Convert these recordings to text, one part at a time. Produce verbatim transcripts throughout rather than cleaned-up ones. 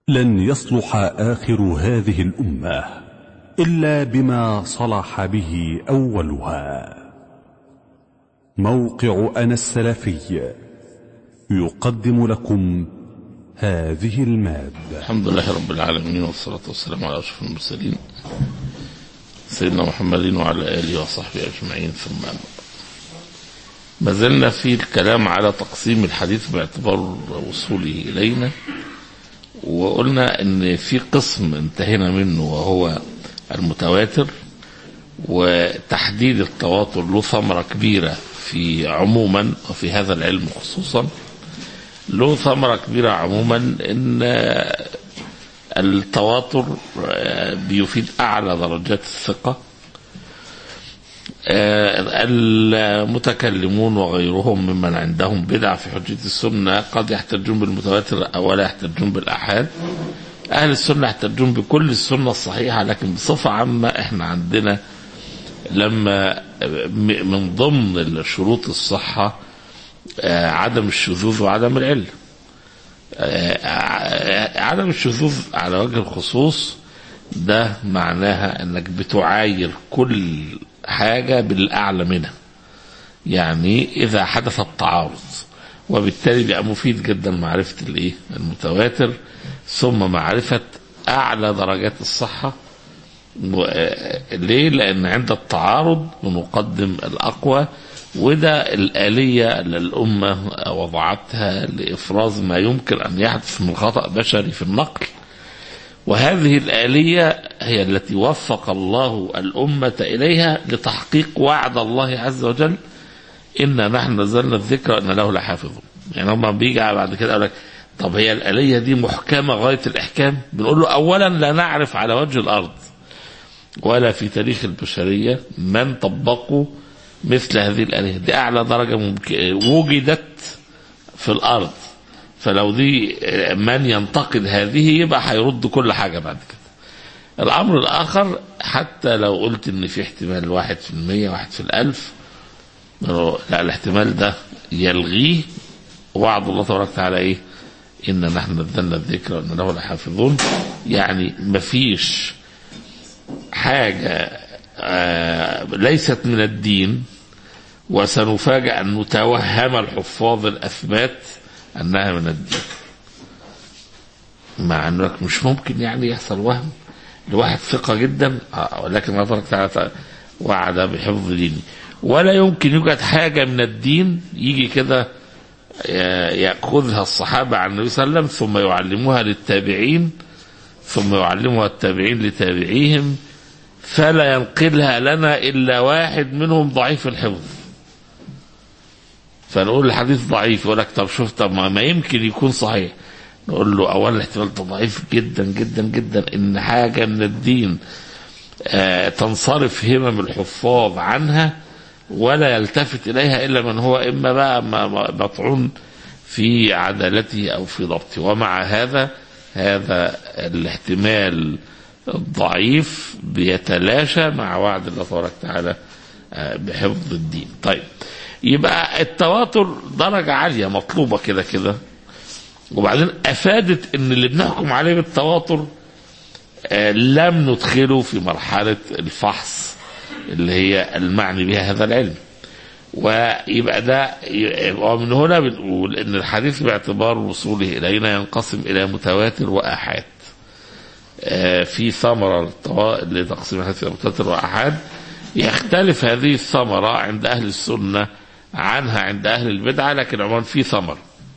لن يصلح آخر هذه الأمة إلا بما صلح به أولها. موقع أنا السلفي يقدم لكم هذه المادة. الحمد لله رب العالمين، والصلاة والسلام على أشرف المرسلين سيدنا محمد وعلى آله وصحبه أجمعين، ثم أما بعد. ما زلنا في الكلام على تقسيم الحديث باعتبار وصوله إلينا، وقلنا ان في قسم انتهينا منه وهو المتواتر، وتحديد التواتر له ثمرة كبيرة في عموما وفي هذا العلم خصوصا. له ثمرة كبيرة عموما ان التواتر بيفيد اعلى درجات الثقة. المتكلمون وغيرهم ممن عندهم بدع في حجة السنة قد يحتجون بالمتواتر ولا يحتجون بالآحاد. أهل السنة يحتجون بكل السنة الصحيحة، لكن بصفة عامة احنا عندنا لما من ضمن شروط الصحة عدم الشذوذ وعدم العلة. عدم الشذوذ على وجه الخصوص ده معناها انك بتعاير كل حاجة بالأعلى منها، يعني إذا حدث التعارض، وبالتالي بقى مفيد جدا معرفة الإيه المتواتر ثم معرفة أعلى درجات الصحة. ليه؟ لأن عند التعارض بنقدم الأقوى، وده الآلية اللي الأمة وضعتها لإفراز ما يمكن أن يحدث من خطأ بشري في النقل، وهذه الآلية هي التي وفق الله الأمة إليها لتحقيق وعد الله عز وجل: إنا نحن نزلنا الذكر إن له لحافظون. يعني هم بيجي بعد كده يقول لك طب هي الآلية دي محكمة غاية الإحكام؟ بنقول له أولا لا نعرف على وجه الأرض ولا في تاريخ البشرية من طبقوا مثل هذه الآلية. دي أعلى درجة ممكن وجدت في الأرض، فلو دي من ينتقد هذه يبقى هيرد كل حاجة بعد كده. الأمر الآخر، حتى لو قلت إن في احتمال واحد في المية واحد في الألف، لا، الاحتمال ده يلغيه وعد الله تبارك وتعالى إيه؟ إن نحن نزلنا الذكر وإن له لحافظون. يعني مفيش حاجة آه ليست من الدين وسنفاجأ أن نتوهم الحفاظ الأثبات أنها من الدين، مع أنك مش ممكن يعني يحصل وهم لواحد ثقة جدا، ولكن الله تبارك وتعالى وعد بحفظ ديني. ولا يمكن يوجد حاجة من الدين يجي كده يأخذها الصحابة عن النبي صلى الله عليه وسلم ثم يعلموها للتابعين ثم يعلمها التابعين لتابعيهم، فلا ينقلها لنا إلا واحد منهم ضعيف الحفظ، فنقول الحديث ضعيف. يقول لك طب شوف، طب ما يمكن يكون صحيح. نقول له اولا الاحتمال ده ضعيف جدا جدا جدا ان حاجه من الدين آه تنصرف همم الحفاظ عنها ولا يلتفت اليها الا من هو اما بقى مطعون في عدالته او في ضبطه. ومع هذا هذا الاحتمال الضعيف بيتلاشى مع وعد الله تبارك وتعالى آه بحفظ الدين. طيب، يبقى التواتر درجة عالية مطلوبة كده كده. وبعدين أفادت إن اللي بنحكم عليه بالتواتر آه لم ندخله في مرحلة الفحص اللي هي المعني بها هذا العلم. ويبقى ده، ومن هنا بنقول إن الحديث باعتبار وصوله إلينا ينقسم إلى متواتر وآحاد. آه في ثمرة لتقسيم الحديث إلى متواتر وآحاد. يختلف هذه الثمرة عند أهل السنة عنها عند أهل البدعة، لكن عموما في ثمر.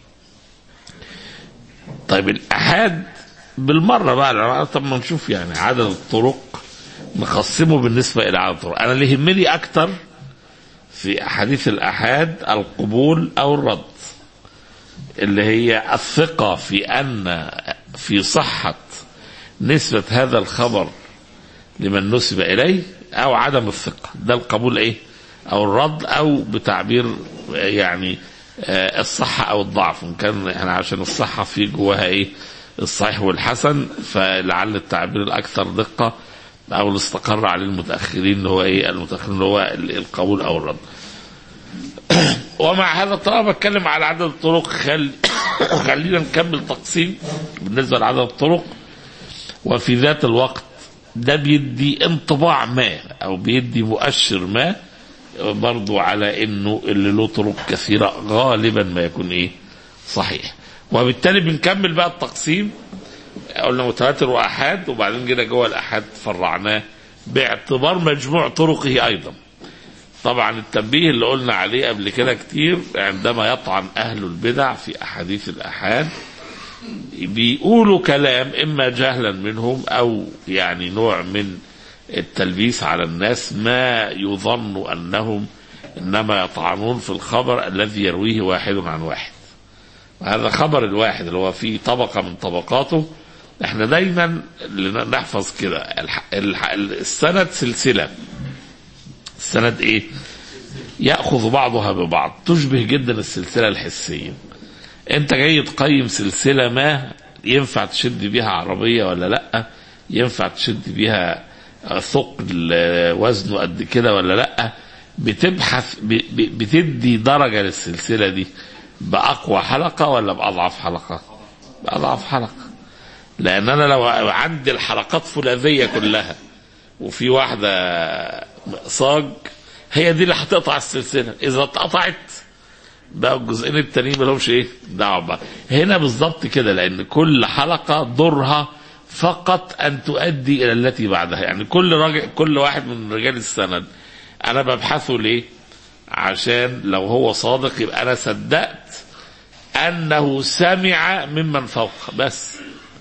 طيب الأحاد بالمرة بقى، طب ما نشوف يعني عدد الطرق نقسمه بالنسبة إلى عدد الطرق. أنا اللي يهمني أكتر في أحاديث الأحاد القبول أو الرد، اللي هي الثقة في أن في صحة نسبة هذا الخبر لمن نسب إليه أو عدم الثقة. ده القبول إيه أو الرد، أو بتعبير يعني الصحة أو الضعف. إن كان إحنا عشان الصحة في جواها إيه الصحيح والحسن، فلعل التعبير الأكثر دقة أو اللي استقر عليه المتأخرين اللي هو إيه المتأخرين اللي هو القبول أو الرد. ومع هذا طالما بتكلم على عدد الطرق، خل خلينا نكمل تقسيم بالنسبة لعدد الطرق. وفي ذات الوقت ده بيدي انطباع ما او بيدي مؤشر ما برضو على انه اللي له طرق كثيرة غالبا ما يكون ايه صحيح. وبالتالي بنكمل بقى التقسيم، قلنا متواتر واحاد، وبعدين جينا جوه الاحاد فرعناه باعتبار مجموع طرقه ايضا. طبعا التنبيه اللي قلنا عليه قبل كده كتير، عندما يطعن اهل البدع في احاديث الاحاد بيقولوا كلام اما جهلا منهم او يعني نوع من التلبيس على الناس، ما يظن انهم انما يطعنون في الخبر الذي يرويه واحد عن واحد. وهذا خبر الواحد اللي هو فيه طبقة من طبقاته. احنا دايما نحفظ كده السند سلسلة. السند ايه؟ يأخذ بعضها ببعض، تشبه جدا السلسلة الحسية. انت جاي تقيم سلسلة ما، ينفع تشد بيها عربية ولا لا، ينفع تشد بيها ثقل وزنه قد كده ولا لا، بتبحث بتدي درجة للسلسلة دي بأقوى حلقة ولا بأضعف حلقة؟ بأضعف حلقة. لأن أنا لو عندي الحلقات فولاذية كلها وفي واحدة صاج، هي دي اللي هتقطع السلسلة. إذا اتقطعت بقى الجزئين التانيين ملهمش ايه دعوه بقى. هنا بالظبط كده، لأن كل حلقة دورها فقط أن تؤدي إلى التي بعدها. يعني كل راجل، كل واحد من رجال السند أنا ببحثه ليه؟ عشان لو هو صادق يبقى أنا صدقت أنه سمع ممن فوق. بس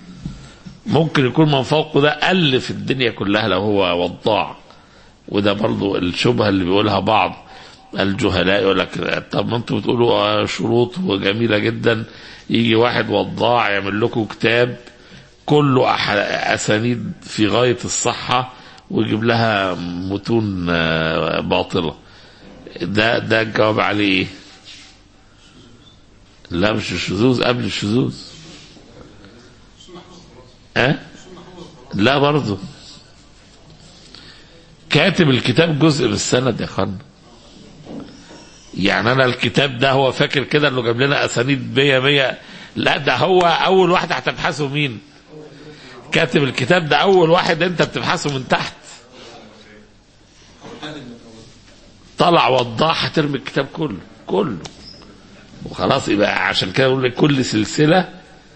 ممكن يكون من فوقه ده ألف الدنيا كلها لو هو وضاع. وده برضو الشبهة اللي بيقولها بعض الجهلاء، يقول لك طب ما انتوا بتقولوا شروط وجميلة جدا، يجي واحد وضاع يعمل لكم كتاب كله أسانيد في غاية الصحة ويجيب لها متون باطلة. ده ده الجواب عليه ايه؟ لا مش الشذوذ، قبل الشذوذ. أه؟ لا برضو كاتب الكتاب جزء من السند يا خان. يعني انا الكتاب ده هو فاكر كده انه جاب لنا اسانيد مية مية، لا ده هو اول واحد هتبحثه مين؟ كاتب الكتاب ده اول واحد انت بتبحثه من تحت. طلع وضاع هترمي الكتاب كله كله وخلاص. يبقى عشان كده اقول لك كل سلسله.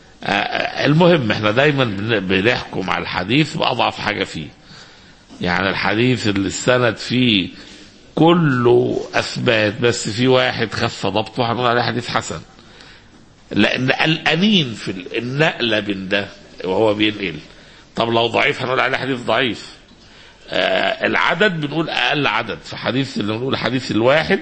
المهم احنا دايما بنحكم على الحديث باضعف حاجه فيه. يعني الحديث اللي السند فيه كله اثبات بس في واحد خف ضبطه هنقول عليه حديث حسن، لان الانين في النقله بين ده وهو بينقل. طب لو ضعيف هنقول عليه حديث ضعيف. آه العدد بنقول اقل عدد في حديث، اللي بنقول حديث الواحد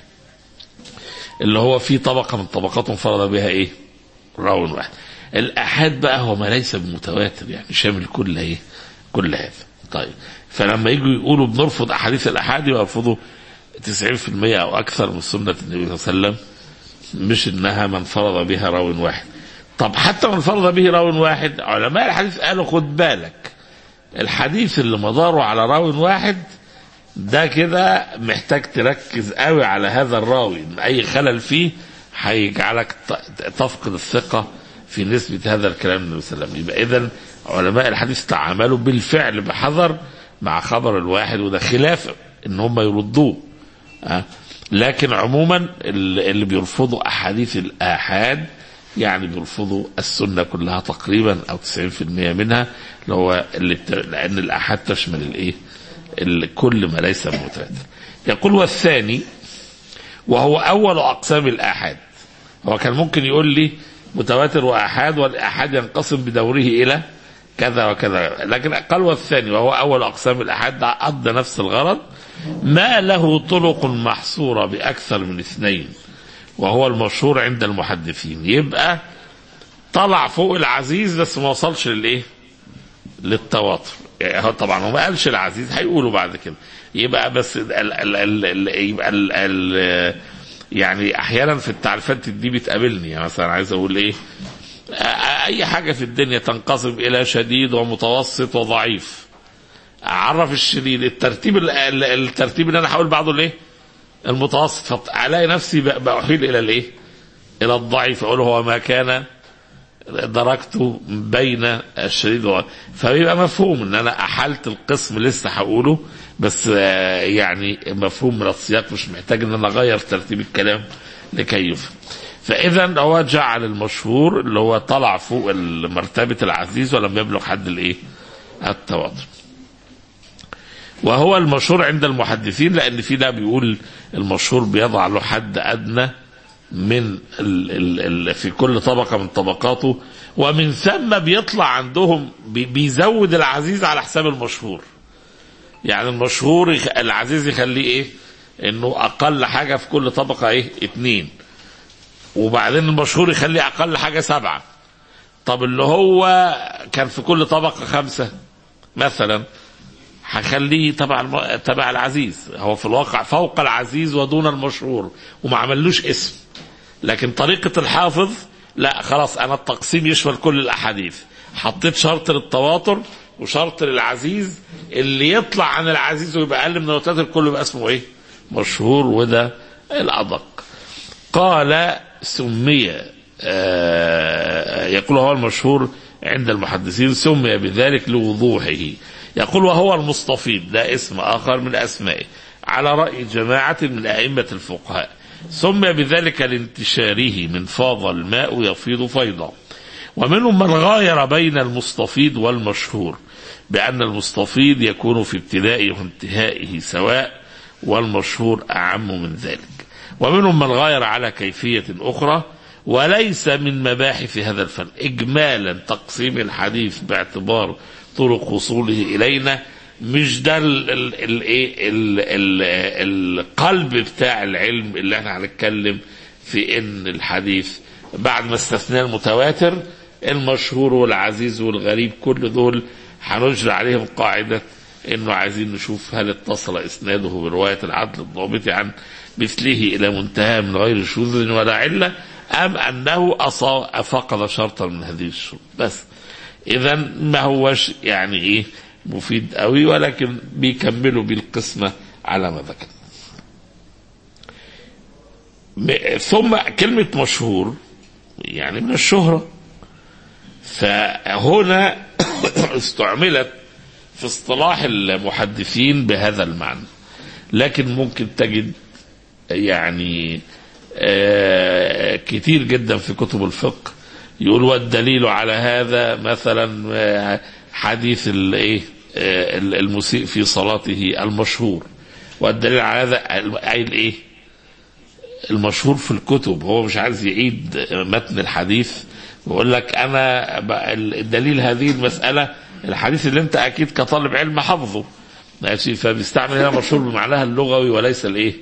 اللي هو فيه طبقه من طبقات انفرد بها ايه راوي واحد. الاحاد بقى هو ما ليس بمتواتر، يعني شامل كل ايه كل هذا. طيب فلما يجوا يقولوا بنرفض احاديث الاحاد يرفضوا تسعين في المية او اكثر من سنه النبي صلى الله عليه وسلم، مش انها من فرض بها راوي واحد. طب حتى من فرض به راوي واحد، علماء الحديث قالوا خد بالك الحديث اللي مداره على راوي واحد ده كده محتاج تركز قوي على هذا الراوي، اي خلل فيه هيجعلك تفقد الثقه في نسبه هذا الكلام النبي صلى الله عليه وسلم. يبقى اذا علماء الحديث تعاملوا بالفعل بحذر مع خبر الواحد، وده خلاف ان هم يردوه. أه؟ لكن عموما اللي بيرفضوا احاديث الاحاد يعني بيرفضوا السنه كلها تقريبا او تسعين في المية منها، اللي هو اللي بت... لان الاحاد تشمل الايه كل ما ليس متواتر. يقول والثاني وهو اول اقسام الاحاد. هو كان ممكن يقول لي متواتر واحاد، والاحاد ينقسم بدوره الى كذا وكذا، لكن قال والثاني وهو اول اقسام الاحاد ادى نفس الغرض، ما له طرق محصوره باكثر من اثنين وهو المشهور عند المحدثين. يبقى طلع فوق العزيز بس ما وصلش للايه للتواتر. يعني طبعا هو ما قالش العزيز، هيقولوا بعد كده. يبقى بس ال ال ال ال يبقى ال ال يعني احيانا في التعريفات دي بتقابلني. يعني مثلا عايز اقول ايه، اي حاجه في الدنيا تنقسم الى شديد ومتوسط وضعيف. اعرف الشديد الترتيب الترتيب اللي انا هقول بعضه الايه المتوسط، فالاقي نفسي بأحيل الى الايه إلى الضعيف أقول هو ما كان دركته بين الشديد و... فبيبقى مفهوم ان انا احلت القسم لسه هقوله، بس يعني مفهوم من السياق، مش محتاج ان انا اغير ترتيب الكلام لكي يفهم. فاذا هو جعل المشهور اللي هو طلع فوق مرتبة العزيز ولم يبلغ حد الايه التواتر، وهو المشهور عند المحدثين، لان في ده بيقول المشهور بيضع له حد ادنى من ال ال ال في كل طبقة من طبقاته، ومن ثم بيطلع عندهم بي بيزود العزيز على حساب المشهور. يعني المشهور العزيز يخليه ايه؟ انه اقل حاجة في كل طبقة ايه؟ اتنين. وبعدين المشهور يخليه اقل حاجة سبعة. طب اللي هو كان في كل طبقة خمسة مثلا هخليه تبع تبع العزيز، هو في الواقع فوق العزيز ودون المشهور وما عملوش اسم. لكن طريقة الحافظ لا، خلاص انا التقسيم يشمل كل الاحاديث، حطيت شرط للتواتر وشرط للعزيز، اللي يطلع عن العزيز ويبقى اقل من المتواتر كله يبقى اسمه ايه؟ مشهور، وده الادق. قال سمي آه يقول هو المشهور عند المحدثين سمي بذلك لوضوحه. يقول وهو المستفيض، ده اسم آخر من أسمائه على رأي جماعة من أئمة الفقهاء، سمي بذلك لانتشاره من فاض الماء يفيض فيضا. ومنهم من غاير بين المستفيض والمشهور بأن المستفيض يكون في ابتدائه وانتهائه سواء، والمشهور أعم من ذلك. ومنهم من غاير على كيفية أخرى وليس من مباحث هذا الفن إجمالا تقسيم الحديث باعتبار طرق وصوله إلينا. مش ده ال ال ال ال ال القلب بتاع العلم اللي احنا هنتكلم في ان الحديث بعد ما استثنى المتواتر المشهور والعزيز والغريب كل دول هنجري عليهم قاعدة انه عايزين نشوف هل اتصل اسناده برواية العدل الضابط عن مثله الى منتهى من غير شذوذ ولا علة، ام انه اصاب فقد شرطا من هذه الشروط بس. اذا ما هوش يعني ايه مفيد قوي، ولكن بيكملوا بالقسمة على ما ذكر. ثم كلمة مشهور يعني من الشهرة، فهنا استعملت في اصطلاح المحدثين بهذا المعنى، لكن ممكن تجد يعني آه كتير جدا في كتب الفقه يقول والدليل على هذا مثلا حديث الايه المسيء في صلاته المشهور، والدليل على هذا اي الايه المشهور في الكتب. هو مش عايز يعيد متن الحديث ويقول لك انا الدليل هذه المسألة الحديث اللي انت اكيد كطالب علم حفظه ماشي، فبيستعمل هنا مشهور بمعناها اللغوي وليس الايه.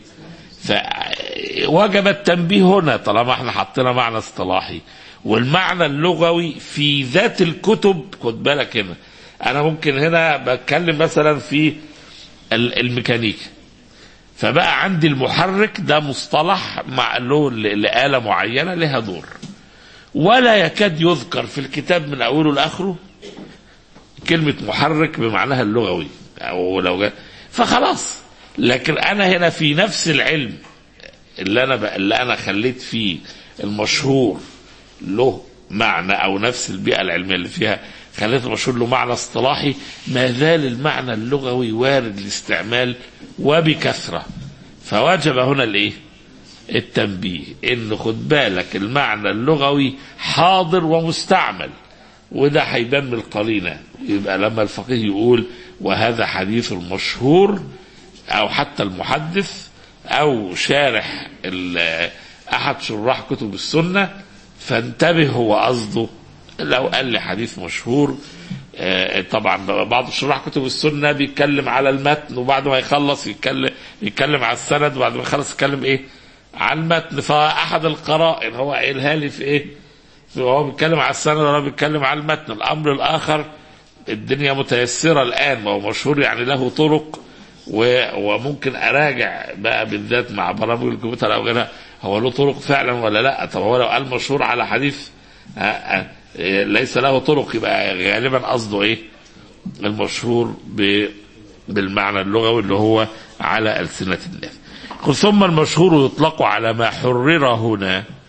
فوجب التنبيه هنا طالما احنا حطينا معنى اصطلاحي، والمعنى اللغوي في ذات الكتب. خد بالك هنا انا ممكن هنا بتكلم مثلا في الميكانيكا، فبقى عندي المحرك ده مصطلح مع له لآلة معينة لها دور، ولا يكاد يذكر في الكتاب من اوله لاخره كلمة محرك بمعناها اللغوي او لو جاء فخلاص. لكن انا هنا في نفس العلم اللي انا اللي انا خليت فيه المشهور له معنى، او نفس البيئة العلمية اللي فيها خليت المشهور له معنى اصطلاحي، ما زال المعنى اللغوي وارد الاستعمال وبكثرة. فوجب هنا الايه التنبيه انه خد بالك المعنى اللغوي حاضر ومستعمل، وده هيبان من القرينة. يبقى لما الفقيه يقول وهذا حديث المشهور، او حتى المحدث او شارح احد شراح كتب السنة، فانتبه هو قصده. لو قال لي حديث مشهور طبعا بعض شراح كتب السنة بيتكلم على المتن، وبعد ما يخلص يتكلم يتكلم على السند، وبعد ما يخلص يتكلم ايه على المتن. فاحد القرائن هو قايلها لي في ايه، هو بيتكلم على السند ولا بيتكلم على المتن. الامر الاخر الدنيا متيسرة الان، ما هو مشهور يعني له طرق، وممكن اراجع بقى بالذات مع برامج الكمبيوتر او غيرها هو له طرق فعلا ولا لا. طب هو لو قال مشهور على حديث ليس له طرق يبقى غالبا قصده ايه المشهور بالمعنى اللغوي اللي هو على ألسنة الناس. ثم المشهور يطلق على ما حرر هنا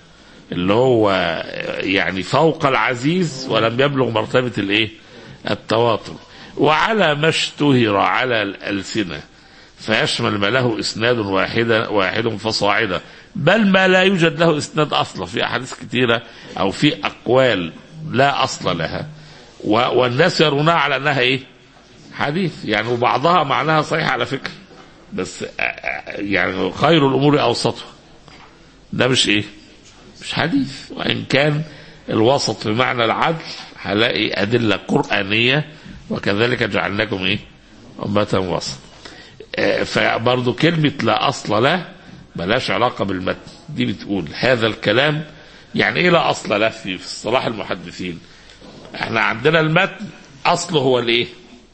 اللي هو يعني فوق العزيز ولم يبلغ مرتبة الايه التواتر. وعلى ما اشتهر على الألسنة فيشمل ما له إسناد واحدا واحد فصاعدا، بل ما لا يوجد له إسناد أصلا، في أحاديث كثيرة أو في أقوال لا أصل لها والناس يرونها على أنها إيه حديث يعني، وبعضها معناها صحيح على فكرة، بس يعني خير الأمور أوسطها، ده مش إيه مش حديث. وإن كان الوسط بمعنى العدل هلاقي أدلة قرآنية وكذلك جعلناكم إيه أمة وسط. فبرضو كلمة لا أصل له ملاش علاقة بالمتن، دي بتقول هذا الكلام يعني إيه لا أصل له في اصطلاح المحدثين. احنا عندنا المتن أصله هو الإيه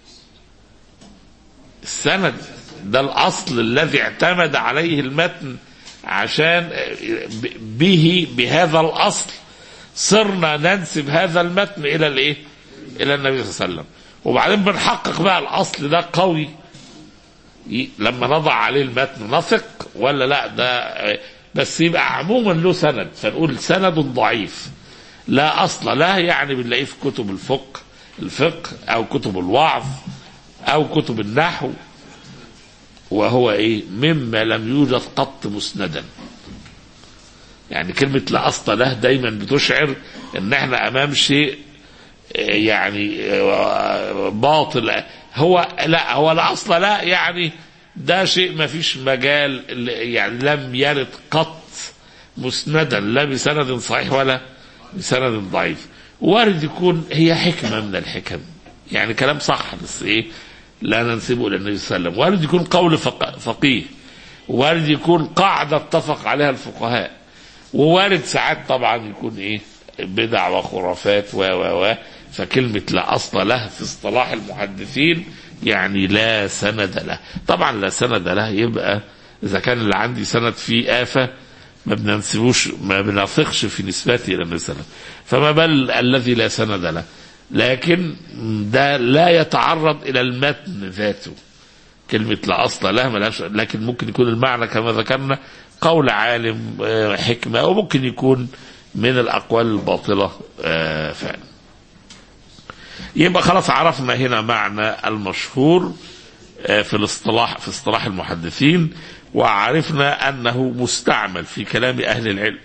السند، ده الأصل الذي اعتمد عليه المتن، عشان به بهذا الأصل صرنا ننسب هذا المتن إلى الإيه إلى النبي صلى الله عليه وسلم. وبعدين بنحقق بقى الأصل ده قوي لما نضع عليه المتن نثق ولا لا، ده بس يبقى عموما له سند، فنقول سند ضعيف لا أصل له، يعني بنلاقيه في كتب الفقه الفقه أو كتب الوعظ أو كتب النحو، وهو إيه مما لم يوجد قط مسندا. يعني كلمة لا أصل له دايما بتشعر إن احنا أمام شيء يعني باطل، هو لا هو لا أصل لا يعني ده شيء ما فيش مجال، يعني لم يرد قط مسندا لا بسند صحيح ولا بسند ضعيف. وارد يكون هي حكمة من الحكم، يعني كلام صح بس ايه لا ننسبه الى النبي صلى الله عليه وسلم. وارد يكون قول فقيه، وارد يكون قاعدة اتفق عليها الفقهاء، ووارد ساعات طبعا يكون ايه بدع وخرافات و و و فكلمة لا أصل له في اصطلاح المحدثين يعني لا سند له. طبعا لا سند له يبقى إذا كان اللي عندي سند فيه آفة ما بننسبوش ما بنثقش في نسبته إلى النبي صلى الله عليه وسلم، فما بل الذي لا سند له. لكن ده لا يتعرض إلى المتن ذاته، كلمة لا أصل له ملاش، لكن ممكن يكون المعنى كما ذكرنا قول عالم حكمة، أو ممكن يكون من الأقوال الباطلة فعلا. يبقى خلاص عرفنا هنا معنى المشهور في الاصطلاح في اصطلاح المحدثين، وعرفنا أنه مستعمل في كلام أهل العلم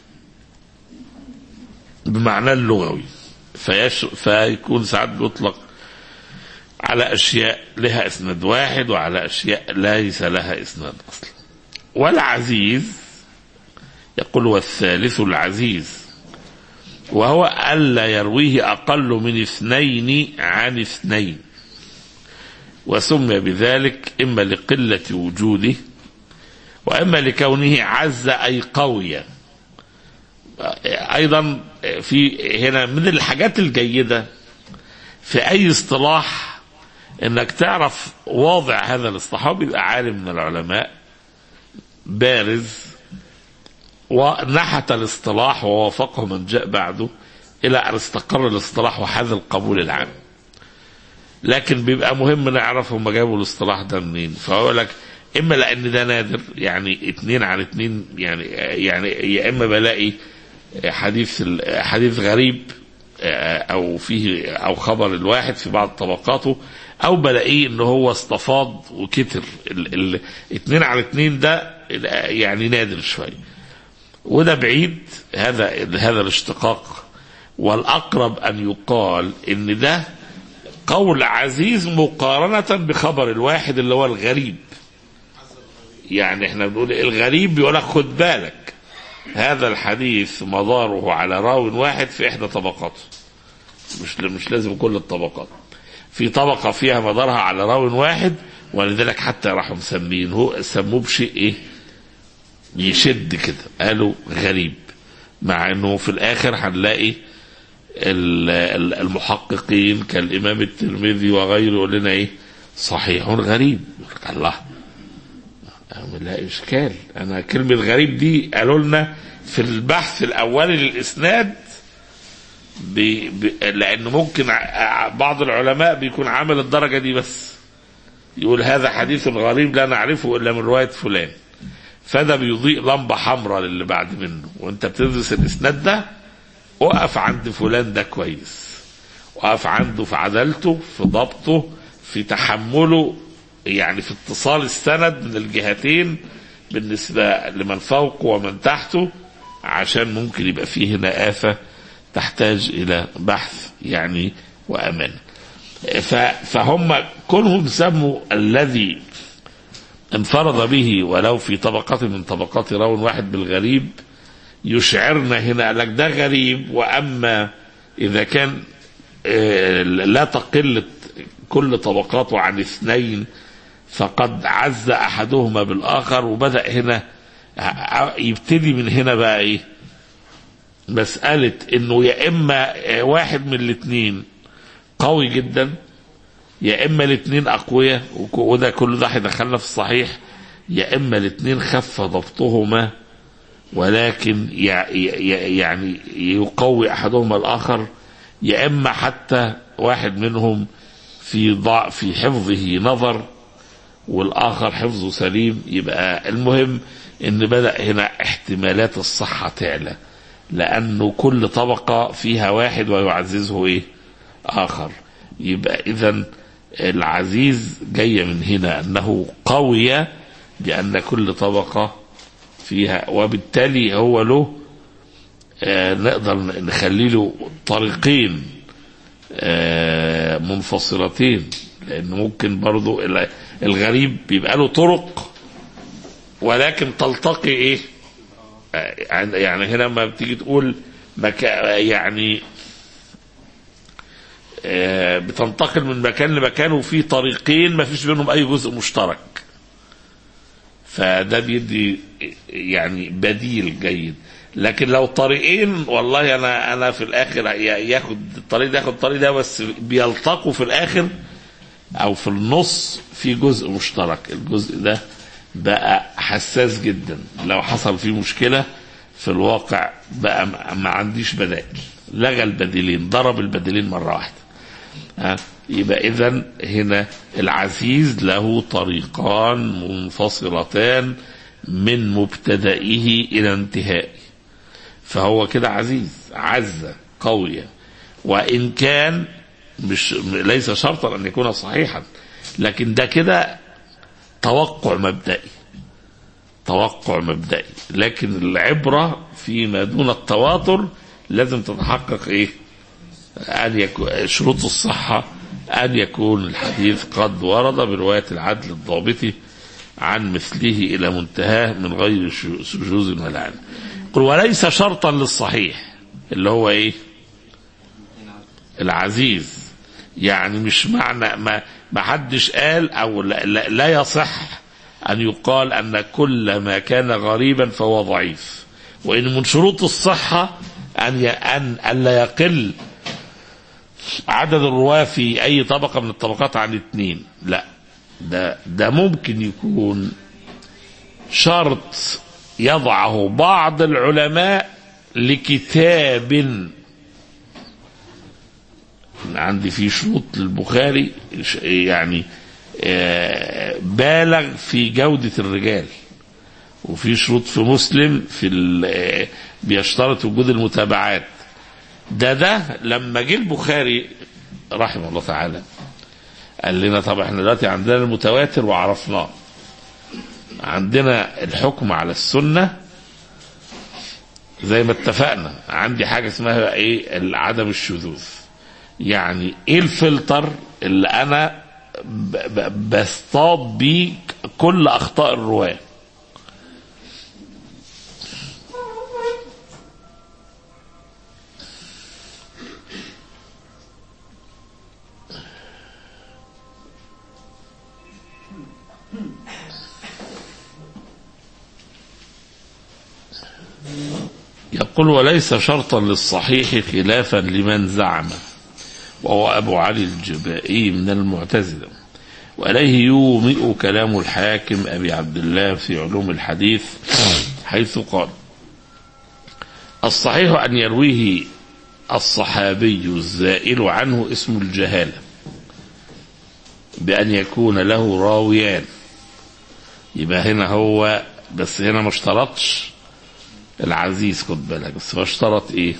بمعنى اللغوي، فيش فيكون ساعات بيطلق على أشياء لها إسناد واحد وعلى أشياء ليس لها إسناد أصلا. والعزيز يقول والثالث العزيز، وهو ألا يرويه أقل من اثنين عن اثنين، وسمي بذلك إما لقلة وجوده وإما لكونه عز أي قوي. أيضا في هنا من الحاجات الجيدة في أي اصطلاح إنك تعرف واضع هذا الاصطلاح، بيبقى عالم من العلماء بارز ونحت الاصطلاح ووافقه من جاء بعده إلى أن استقر الاصطلاح وحاز القبول العام. لكن بيبقى مهم نعرف هم جابوا الاصطلاح ده منين. فأقول لك إما لأن ده نادر، يعني اتنين عن اتنين، يعني يعني يا إما بلاقي حديث حديث غريب أو فيه أو خبر الواحد في بعض طبقاته، أو بلاقيه إن هو استفاض وكتر. الاتنين عن اتنين ده يعني نادر شوية، وده بعيد هذا هذا الاشتقاق. والأقرب أن يقال إن ده قول عزيز مقارنة بخبر الواحد اللي هو الغريب. يعني احنا بنقول الغريب بيقول لك خد بالك هذا الحديث مداره على راو واحد في إحدى طبقاته، مش مش لازم كل الطبقات، في طبقة فيها مدارها على راو واحد، ولذلك حتى راحوا مسمينه سموه بشيء ايه يشد كده، قالوا غريب، مع انه في الاخر هنلاقي المحققين كالامام الترمذي وغيره يقول لنا ايه صحيح غريب. الله لا اشكال، انا كلمة غريب دي قالوا لنا في البحث الاولي للاسناد بي بي لانه ممكن بعض العلماء بيكون عامل الدرجة دي بس، يقول هذا حديث غريب لا نعرفه الا من رواية فلان، فده بيضيء لمبة حمراء للي بعد منه. وانت بتدرس الاسناد ده وقف عند فلان ده كويس، وقف عنده في عدالته، في ضبطه، في تحمله، يعني في اتصال السند من الجهتين بالنسبة لمن فوقه ومن تحته، عشان ممكن يبقى فيه هنا آفة تحتاج إلى بحث يعني وأمان. فهم كلهم سموا الذي انفرد به ولو في طبقة من طبقات راو واحد بالغريب يشعرنا هنا لك ده غريب. وأما إذا كان لا تقل كل طبقاته عن اثنين فقد عز أحدهما بالآخر. وبدأ هنا يبتدي من هنا بقى إيه مسألة إنه يا إما واحد من الاثنين قوي جدا، يا إما الاثنين أقوياء، وده كل ده هيدخلنا في الصحيح، يا إما الاثنين خف ضبطهما ولكن يعني يقوي أحدهما الآخر، يا إما حتى واحد منهم في ضعف في حفظه نظر والآخر حفظه سليم. يبقى المهم إن بدأ هنا احتمالات الصحة تعلى، لأنه كل طبقة فيها واحد ويعززه إيه آخر. يبقى إذن العزيز جاية من هنا أنه قوية بأن كل طبقة فيها، وبالتالي هو له آه نقدر نخلي له طريقين آه منفصلتين، لأن ممكن برضو الغريب بيبقى له طرق ولكن تلتقي إيه آه يعني هنا ما بتيجي تقول مكا يعني آه بتنتقل من مكان لمكان وفي طريقين ما فيش بينهم أي جزء مشترك، فده بيدي يعني بديل جيد. لكن لو طريقين والله انا انا في الاخر ياخد الطريق ده ياخد الطريق ده بس بيلتقوا في الاخر او في النص في جزء مشترك، الجزء ده بقى حساس جدا، لو حصل فيه مشكلة في الواقع بقى ما عنديش بدائل، لغى البديلين، ضرب البديلين مرة واحدة. ها يبقى إذن هنا العزيز له طريقان منفصلتان من مبتدئه إلى انتهائه، فهو كده عزيز عزة قوية. وإن كان مش ليس شرطا أن يكون صحيحا، لكن ده كده توقع مبدئي، توقع مبدئي. لكن العبرة فيما دون التواتر لازم تتحقق إيه أن يكون شروط الصحة، أن يكون الحديث قد ورد برواية العدل الضابط عن مثله إلى منتهاه من غير شذوذ ولا عن. قل وليس شرطا للصحيح اللي هو إيه العزيز، يعني مش معنى ما ما حدش قال أو لا, لا, لا يصح أن يقال أن كل ما كان غريبا فهو ضعيف، وإن من شروط الصحة أن أن ألا يقل عدد الرواة في أي طبقة من الطبقات عن اثنين. لا، ده ده ممكن يكون شرط يضعه بعض العلماء لكتاب. عندي في شروط للبخاري يعني بالغ في جودة الرجال، وفي شروط في مسلم في بيشترط وجود المتابعات. ده ده لما جه البخاري رحمه الله تعالى قال لنا طب احنا دلوقتي عندنا المتواتر وعرفناه، عندنا الحكم على السنة زي ما اتفقنا، عندي حاجة اسمها ايه عدم الشذوذ. يعني ايه الفلتر اللي انا بصطاد بيه كل اخطاء الرواة؟ يقول وليس شرطا للصحيح خلافا لمن زعم، وهو أبو علي الجبائي من المعتزلة، وإليه يومئ كلام الحاكم أبي عبد الله في علوم الحديث حيث قال الصحيح أن يرويه الصحابي الزائل عنه اسم الجهالة بأن يكون له راويان. يبقى هنا هو بس هنا ما اشترطش العزيز، خد بالك، بس ما اشترط ايه؟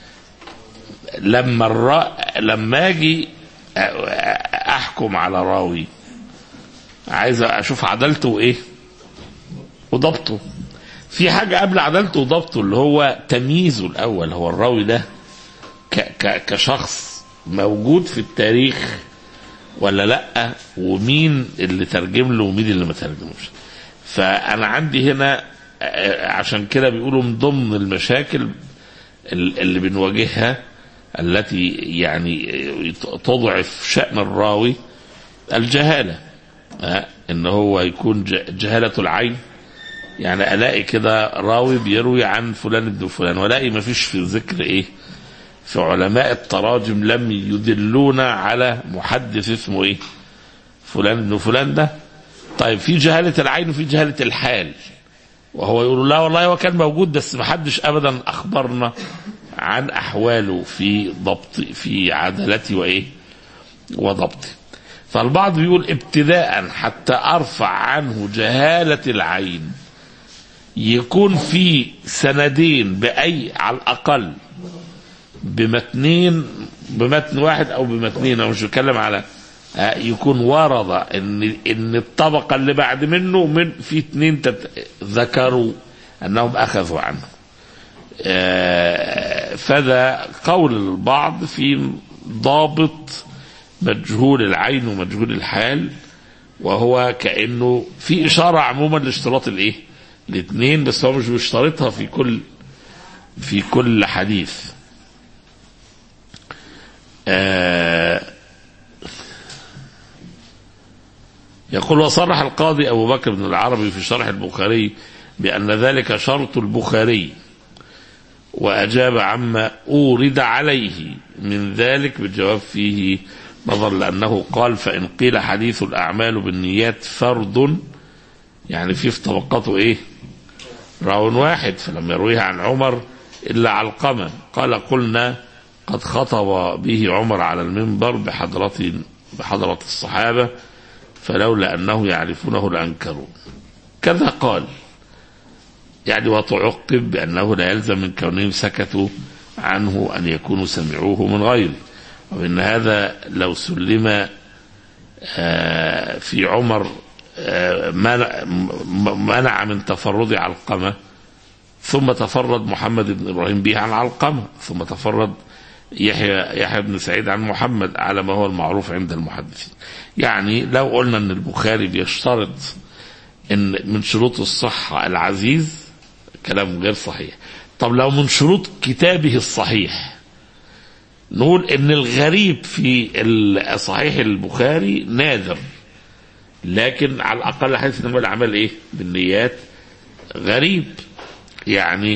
لما الرا... لما اجي احكم على راوي عايز اشوف عدالته وايه وضبطه. في حاجة قبل عدالته وضبطه اللي هو تمييزه الاول، هو الراوي ده ك... ك... كشخص موجود في التاريخ ولا لا، ومين اللي ترجم له ومين اللي ما ترجموش. فانا عندي هنا عشان كده بيقولوا من ضمن المشاكل اللي بنواجهها التي يعني تضعف شأن الراوي الجهالة، ان هو يكون جهالة العين. يعني الاقي كده راوي بيروي عن فلان ابن فلان، والاقي ما فيش في ذكر ايه في علماء التراجم لم يدلونا على محدث اسمه ايه فلان ابن فلان ده. طيب في جهالة العين وفي جهالة الحال، وهو يقول لا والله هو كان موجود بس ما حدش ابدا اخبرنا عن احواله في ضبط في عدالته وايه وضبطه. فالبعض بيقول ابتداء حتى ارفع عنه جهالة العين يكون في سندين باي على الاقل بمتنين، بمتن واحد او بمتنين، انا مش بتكلم على يكون ورد ان ان الطبقه اللي بعد منه من في اثنين ذكروا انهم اخذوا عنه. فذا قول البعض في ضابط مجهول العين ومجهول الحال، وهو كانه في اشاره عموما لاشتراط الايه الاثنين، بس هو مش بيشترطها في كل في كل حديث. يقول وصرح القاضي أبو بكر بن العربي في شرح البخاري بأن ذلك شرط البخاري، وأجاب عما أورد عليه من ذلك بالجواب فيه نظر، لأنه قال فإن قيل حديث الأعمال بالنيات فرد، يعني في في طبقاته إيه راو واحد، فلم يرويها عن عمر إلا علقمة. قال قلنا قد خطب به عمر على المنبر بحضرة بحضرة الصحابة، فلولا أنه يعرفونه لأنكروا. كذا قال يعني، وتعقب بأنه لا يلزم من كونهم سكتوا عنه أن يكونوا سمعوه من غيره، وإن هذا لو سلم في عمر منع من تفرد علقمة، ثم تفرد محمد بن إبراهيم به عن علقمة، ثم تفرد يحيى يحيى بن سعيد عن محمد على ما هو المعروف عند المحدثين. يعني لو قلنا ان البخاري بيشترط ان من شروط الصحة العزيز، كلام غير صحيح. طب لو من شروط كتابه الصحيح نقول ان الغريب في صحيح البخاري نادر، لكن على الاقل حيث انما الاعمال ايه بالنيات غريب. يعني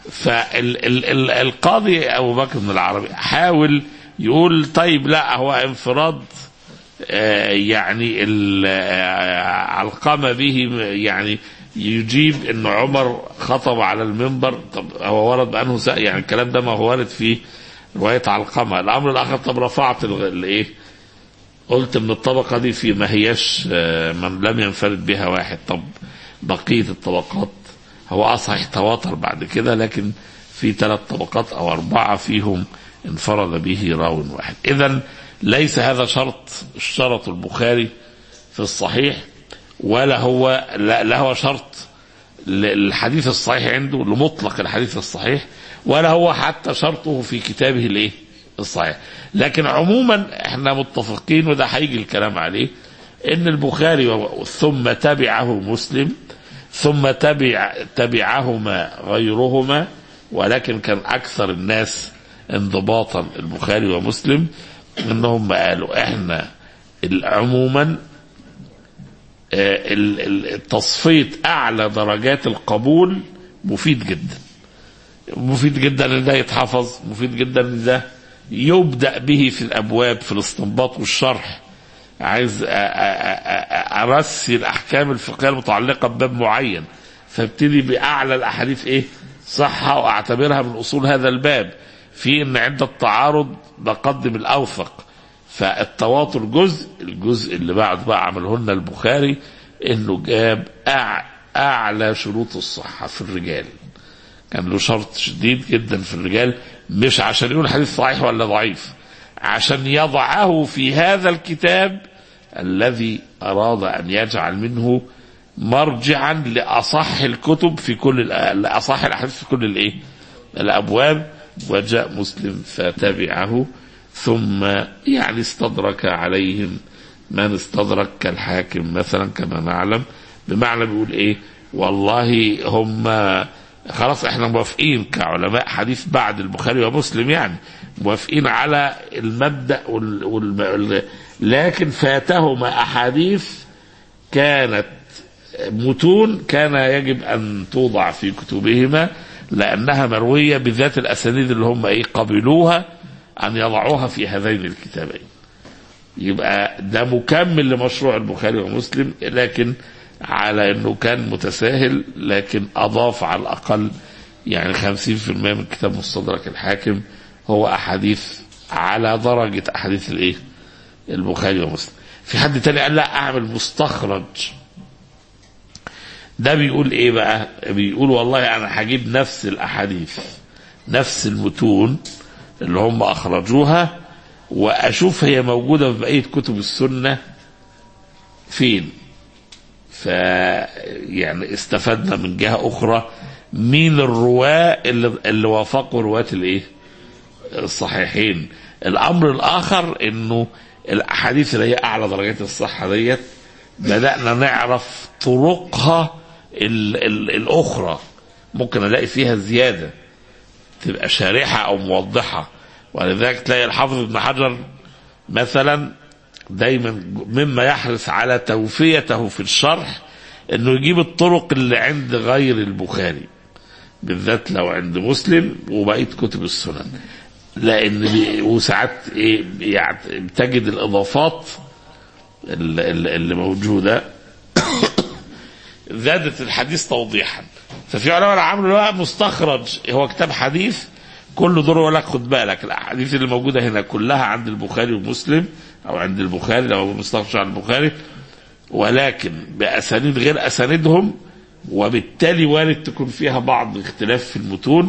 فالقاضي ابو بكر بن العربي حاول يقول طيب لا هو انفراد يعني علقمة به يعني يجيب ان عمر خطب على المنبر. طب هو ورد بانه يعني الكلام ده ما هو وارد في رواية علقمة. الامر الاخر طب رفعت الايه قلت ان الطبقة دي في ما هياش من لم ينفرد بها واحد. طب بقية الطبقات هو اصحيح تواتر بعد كده، لكن في ثلاث طبقات او اربعة فيهم انفرد به راو واحد. اذا ليس هذا شرط اشترط البخاري في الصحيح، ولا هو لا, لا هو شرط للحديث الصحيح عنده لمطلق الحديث الصحيح، ولا هو حتى شرطه في كتابه الايه الصحيح. لكن عموما احنا متفقين، وده هيجي الكلام عليه، ان البخاري ثم تبعه مسلم ثم تبع تبعهما غيرهما، ولكن كان اكثر الناس انضباطا البخاري ومسلم انهم قالوا احنا عموما التصفية اعلى درجات القبول مفيد جدا، مفيد جدا ان ده يتحفظ، مفيد جدا ان ده يبدأ به في الابواب في الاستنباط والشرح. عايز ارسي الاحكام الفقهيه المتعلقه بباب معين، فابتدي باعلى الاحاديث ايه صحه واعتبرها من اصول هذا الباب. في ان عند التعارض بقدم الاوثق. فالتواتر جزء، الجزء اللي بعد بقى عمله لنا البخاري انه جاب أعلى شروط الصحة في الرجال، كان له شرط شديد جدا في الرجال، مش عشان يقول حديث صحيح ولا ضعيف، عشان يضعه في هذا الكتاب الذي أراد أن يجعل منه مرجعا لأصح الكتب في كل لأصح الأحاديث في كل الإيه الأبواب. وجاء مسلم فتبعه، ثم يعني استدرك عليهم من استدرك كالحاكم مثلا كما نعلم، بمعنى بيقول إيه والله هم خلاص احنا موافقين كعلماء حديث بعد البخاري ومسلم، يعني موافقين على المبدأ وال... وال... لكن فاتهما أحاديث كانت متون كان يجب أن توضع في كتبهما، لأنها مروية بذات الأسانيد اللي هم إيه قبلوها أن يضعوها في هذين الكتابين. يبقى ده مكمل لمشروع البخاري ومسلم، لكن على أنه كان متساهل، لكن أضاف على الأقل يعني خمسين في المئة من كتاب مستدرك الحاكم هو أحاديث على درجة أحاديث الإيه البخاري ومسلم. في حد تاني قال لا أعمل مستخرج، ده بيقول ايه بقى؟ بيقول والله انا هجيب نفس الاحاديث نفس المتون اللي هم اخرجوها واشوف هي موجودة في بقية كتب السنة فين. ف يعني استفدنا من جهة اخرى مين الرواة اللي, اللي وافقوا رواة الايه الصحيحين. الامر الاخر انه الاحاديث اللي هي اعلى درجات الصحة ديت بدأنا نعرف طرقها ال ال الأخرى، ممكن ألاقي فيها زيادة تبقى شارحة أو موضحة. ولذلك تلاقي الحافظ ابن حجر مثلا دايما مما يحرص على توفيته في الشرح أنه يجيب الطرق اللي عند غير البخاري، بالذات لو عند مسلم وبقية كتب السنن، لأن وساعات إيه يعني تجد الإضافات اللي موجودة زادت الحديث توضيحا. ففي علماء عملوا بقى مستخرج، هو كتاب حديث كله دور، ولا خد بالك الاحاديث اللي موجودة هنا كلها عند البخاري ومسلم او عند البخاري لو مستخرج عن البخاري، ولكن بأسانيد غير أسانيدهم، وبالتالي وارد تكون فيها بعض اختلاف في المتون.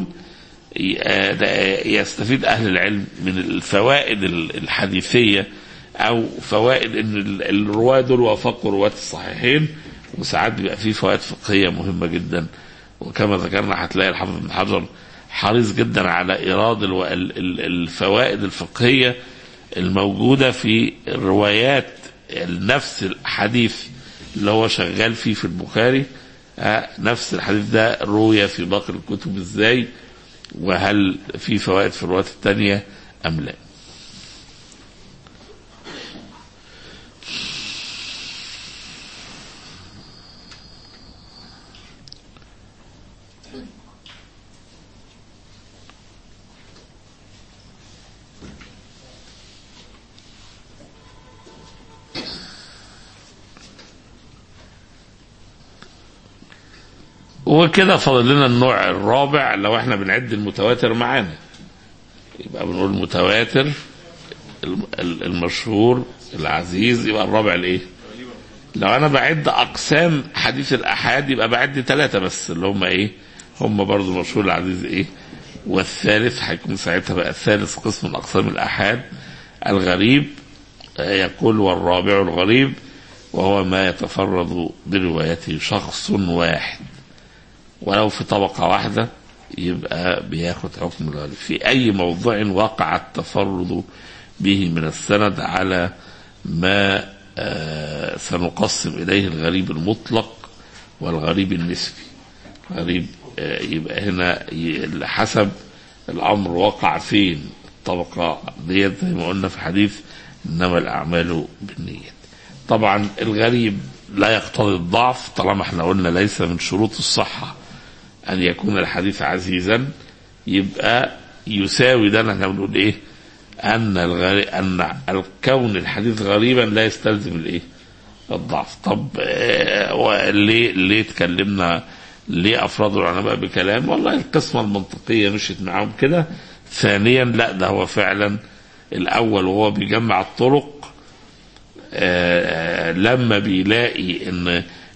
يستفيد أهل العلم من الفوائد الحديثية أو فوائد أن الرواة دول وافقوا رواة الصحيحين، وساعات بيبقى فيه فوائد فقهية مهمة جدا. وكما ذكرنا هتلاقي الحافظ ابن حجر حريص جدا على إيراد الفوائد الفقهية الموجودة في الروايات نفس الحديث اللي هو شغال فيه في البخاري، نفس الحديث ده روي في باقي الكتب ازاي، وهل في فوائد في الروايات التانية أم لا. وكده فاضل لنا النوع الرابع لو احنا بنعد المتواتر معانا، يبقى بنقول المتواتر المشهور العزيز، يبقى الرابع الايه؟ لو انا بعد اقسام حديث الاحاد يبقى بعد ثلاثة بس اللي هم ايه؟ هم برضو المشهور العزيز ايه؟ والثالث هيكون ساعتها بقى الثالث قسم من اقسام الاحاد الغريب، يقول والرابع الغريب وهو ما يتفرد بروايته شخص واحد ولو في طبقة واحدة، يبقى بياخد حكم الغريب في أي موضوع وقع التفرد به من السند على ما آه سنقسم إليه الغريب المطلق والغريب النسبي. غريب آه يبقى هنا حسب الأمر وقع فين الطبقة ديت، زي ما قلنا في حديث إنما الأعمال بالنيات. طبعا الغريب لا يقتضي الضعف، طالما احنا قلنا ليس من شروط الصحة أن يكون الحديث عزيزا، يبقى يساوي ده احنا بنقول إيه؟ أن الغري... أن الكون الحديث غريبا لا يستلزم الإيه؟ الضعف. طب اه ليه ليه تكلمنا ليه أفراد العلماء بكلام؟ والله القسمة المنطقية مشيت معهم كده. ثانيا لا، ده هو فعلا الأول وهو بيجمع الطرق آه لما بيلاقي ان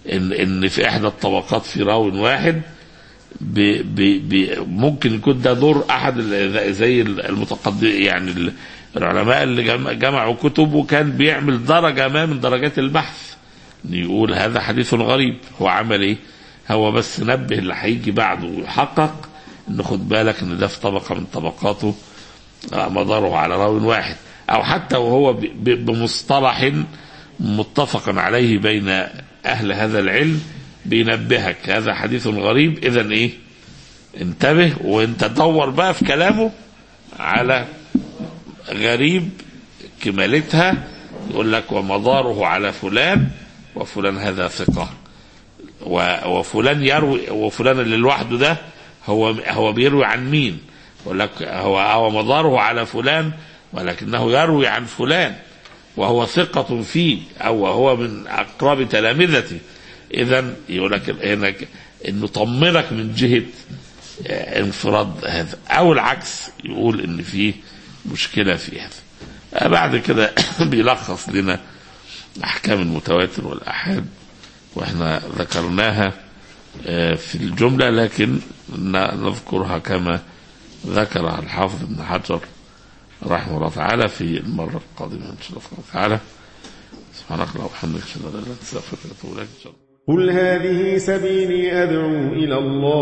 ان ان في احدى الطبقات في راو واحد بي بي بي ممكن يكون ده دور احد زي المتقدم، يعني العلماء اللي جمعوا كتب وكان بيعمل درجه ما من درجات البحث، يقول هذا حديث غريب. هو عمل ايه؟ هو بس نبه اللي هيجي بعده ويحقق انه خد بالك ان ده في طبقه من طبقاته مداره على راو واحد، او حتى وهو بمصطلح متفق عليه بين اهل هذا العلم بينبهك هذا حديث غريب، اذا ايه؟ انتبه وانت دور بقى في كلامه على غريب كمالتها، يقول لك ومداره على فلان وفلان هذا ثقة، وفلان يروي، وفلان اللي لوحده ده هو هو بيروي عن مين؟ يقول لك هو هو مداره على فلان ولكنه يروي عن فلان وهو ثقة فيه أو هو من أقرب تلامذته. إذن يقول لك هنا إنه طمنك من جهة انفراد هذا، أو العكس يقول إن فيه مشكلة في هذا. بعد كده بيلخص لنا أحكام المتواتر والأحاد، وإحنا ذكرناها في الجملة لكن نذكرها كما ذكر الحافظ ابن حجر رحمه الله تعالى في المرة القادمة إن شاء الله تعالى. سبحانك اللهم وبحمدك أشهد أن لا إله إلا أنت أستغفرك وأتوب إليك. قل هذه سبيلي أدعو إلى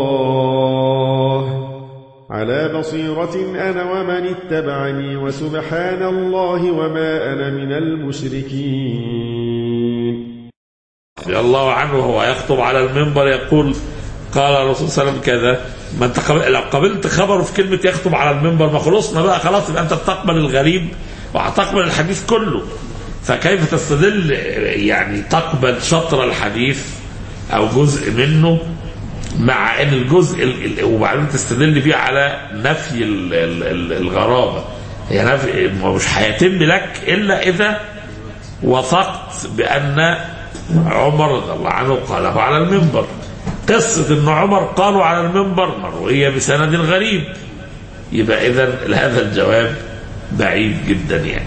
الله على بصيرة أنا ومن اتبعني وسبحان الله وما أنا من المشركين. رضي الله عنه وهو يخطب على المنبر يقول قال الرسول صلى الله عليه وسلم كذا. ما انت قبل... لو قبلت خبره في كلمة يخطب على المنبر ما خلصنا بقى خلاص، يبقى انت تقبل الغريب وهتقبل الحديث كله. فكيف تستدل يعني تقبل شطر الحديث او جزء منه مع ان الجزء ال... وبعدين تستدل فيه على نفي ال... ال... الغرابة؟ هي نفي مش هيتم لك الا اذا وثقت بان عمر رضي الله عنه قاله على المنبر. قصة ان عمر قالوا على المنبر مروية بسند غريب، يبقى اذا هذا الجواب بعيد جدا يعني.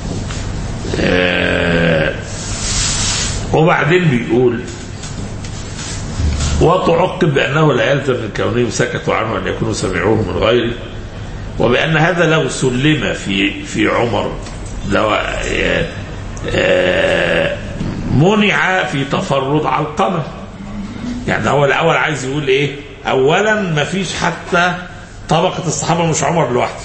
آه وبعدين بيقول وتعقب بأنه لا يلزم من كونهم سكتوا عنه أن يكونوا سمعوه من غيره، وبأن هذا لو سلم في في عمر لو آه آه منع في تفرد علقمة. يعني هو الأول عايز يقول إيه؟ أولا ما فيش حتى طبقة الصحابة مش عمر لوحده،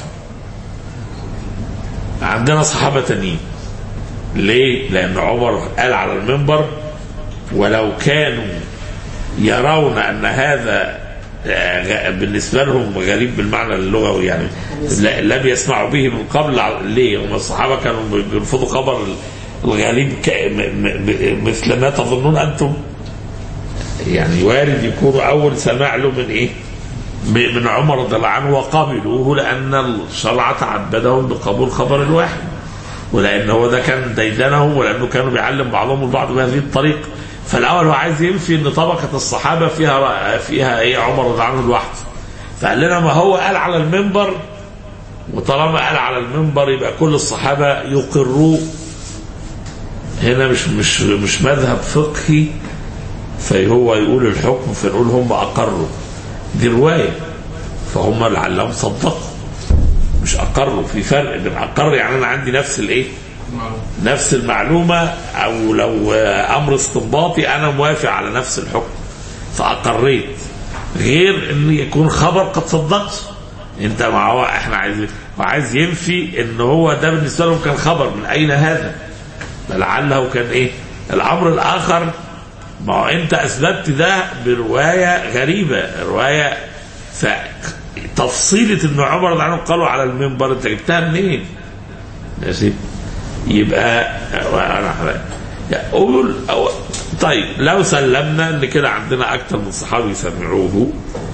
عندنا صحابة تانيين. ليه؟ لأن عمر قال على المنبر ولو كانوا يرون أن هذا بالنسبة لهم غريب بالمعنى اللغوي يعني لم يسمعوا به من قبل. ليه؟ هم الصحابة كانوا بيرفضوا خبر الغريب مثل ما تظنون أنتم؟ يعني وارد يكونوا أول سماع له من إيه؟ من عمر رضي الله عنه وقبلوه لأن الشرع تعبدهم بقبول خبر الواحد، ولأن هو ده كان ديدنهم، ولأنه كانوا بيعلم بعضهم البعض بهذه الطريقة. فالأول هو عايز ينفي أن طبقة الصحابة فيها فيها إيه عمر رضي الله عنه لوحده. فقال لنا ما هو قال على المنبر، وطالما قال على المنبر يبقى كل الصحابة يقروا. هنا مش مش مش مذهب فقهي فهو يقول الحكم فنقول هم أقروا، دي رواية فهم لعلهم صدقوا مش أقروا. في فرق بين أقر يعني أنا عندي نفس الإيه نفس المعلومة، أو لو أمر استنباطي أنا موافق على نفس الحكم فأقريت، غير أن يكون خبر قد صدقت أنت معه. إحنا عايزين وعايز ينفي أن هو ده بالنسبة لهم كان خبر، من أين هذا؟ لعله كان إيه الأمر الآخر. ما هو أنت أثبتت ده برواية غريبة، رواية فتفصيلة أن عمر رضي الله عنه قالوا على المنبر أنت جبتها منين؟ ماشي. يبقى أقول طيب لو سلمنا أن كده عندنا أكثر من صحابي سمعوه،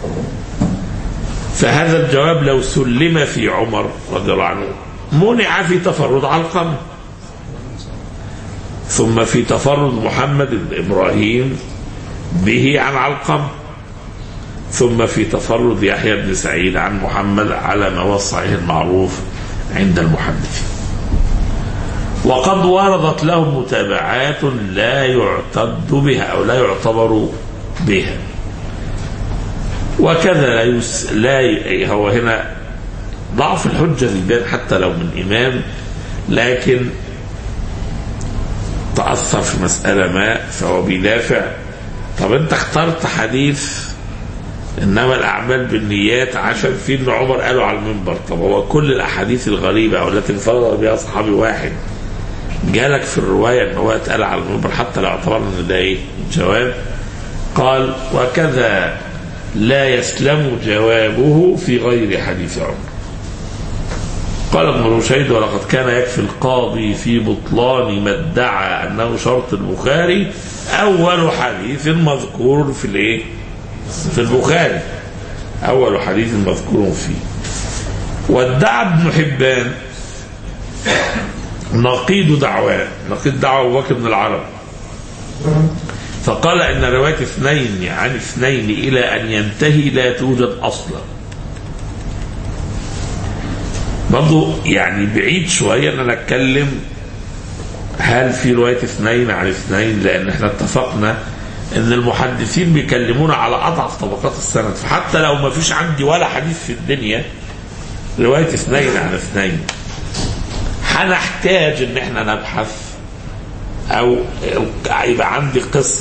فهذا الجواب لو سلم في عمر رضي الله عنه منع في تفرد علقمة، ثم في تفرد محمد بن إبراهيم به عن علقمة، ثم في تفرد يحيى بن سعيد عن محمد على ما هو الصحيح المعروف عند المحدثين. وقد وردت لهم متابعات لا يعتد بها أو لا يعتبر بها. وكذا لا, يس... لا ي... هو هنا ضعف الحجة يبان حتى لو من إمام، لكن تأثر في مسألة ما فهو بيدافع. طب أنت اخترت حديث إنما الأعمال بالنيات عشان في ابن عمر قالوا على المنبر. طب هو كل الأحاديث الغريبة أو التي انفرد بها صحابي واحد جالك في الرواية إن هو اتقال على المنبر حتى لو اعتبرنا إن ده إيه جواب؟ قال وكذا لا يسلم جوابه في غير حديث عمر. قال ابن رشيد ولقد كان يكفي القاضي في بطلان ما ادعى أنه شرط البخاري أول حديث مذكور في الإيه؟ في البخاري، أول حديث مذكور فيه. وادعى ابن حبان نقيض دعواه، نقيض دعوة أبو بكر بن العرب، فقال إن رواية اثنين عن اثنين إلى أن ينتهي لا توجد أصلا. برضو يعني بعيد شوية أن نتكلم هل في رواية اثنين عن اثنين، لأن احنا اتفقنا ان المحدثين بيكلمونا على اضعف طبقات السند، فحتى لو ما فيش عندي ولا حديث في الدنيا رواية اثنين عن اثنين هنحتاج ان احنا نبحث او يبقى عندي قسم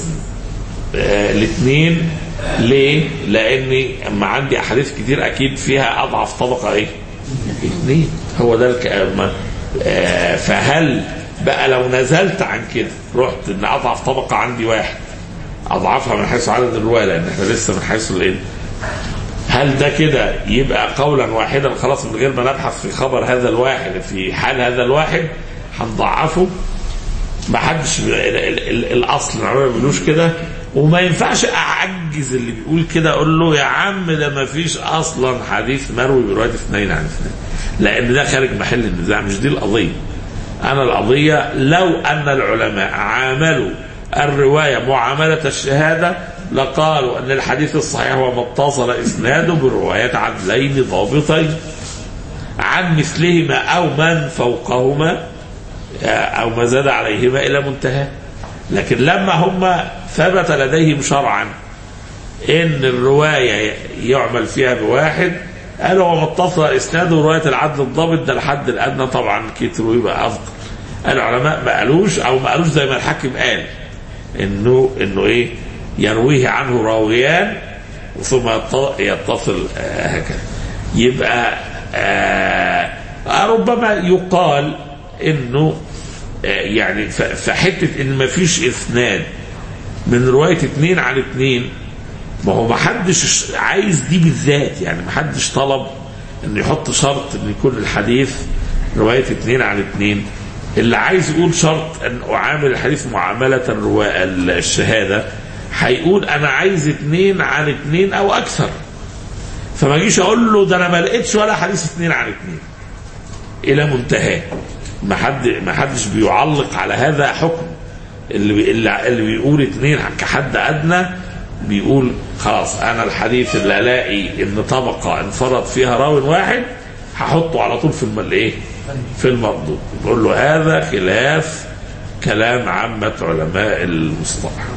اه الاثنين. ليه؟ لاني اما عندي احاديث كتير اكيد فيها اضعف طبقة ايه؟ اثنين. هو ده الكلام. اه فهل بقى لو نزلت عن كده رحت ان اضعف طبقة عندي واحد اضعفها من حيث عدد الرواية، لان احنا لسه من حيث الايه، هل ده كده يبقى قولا واحدا خلاص من غير ما نبحث في خبر هذا الواحد في حال هذا الواحد هنضعفه؟ ما حدش الاصل العلماء ما بيقولوش كده، وما ينفعش اعجز اللي بيقول كده اقول له يا عم ده ما فيش اصلا حديث مروي برواية اثنين عن اثنين، لان ده خارج محل النزاع. مش دي القضية. انا القضية لو ان العلماء عاملوا الرواية معاملة الشهادة لقالوا أن الحديث الصحيح هو ما اتصل إسناده برواية عدلين ضابطين عن مثلهما أو من فوقهما أو ما زاد عليهما إلى منتهى. لكن لما هم ثبت لديهم شرعا إن الرواية يعمل فيها بواحد قالوا هو ما اتصل إسناده برواية العدل الضابط، ده الحد الأدنى طبعا كتر يبقى أفضل. العلماء ما قالوش أو ما قالوش زي ما الحاكم قال انه انه ايه يرويه عنه راويان ثم يتصل هكذا. يبقى آه ربما يقال انه آه يعني فحته ان ما فيش اسناد من روايه اثنين عن اثنين، ما هو ما حدش عايز دي بالذات، يعني ما حدش طلب انه يحط شرط ان يكون الحديث روايه اثنين عن اثنين. اللي عايز يقول شرط ان اعامل الحديث معاملة الشهادة هيقول انا عايز اثنين عن اثنين او اكثر، فما جيش اقول له ده انا ما لقيتش ولا حديث اثنين عن اثنين الى منتهى. ما حد ما حدش بيعلق على هذا حكم. اللي اللي بيقول اثنين كحد ادنى بيقول خلاص انا الحديث اللي الاقي ان طبقة انفرد فيها راوي واحد هحطه على طول في الايه في المردود. بقول له هذا خلاف كلام عامة علماء المصطلح.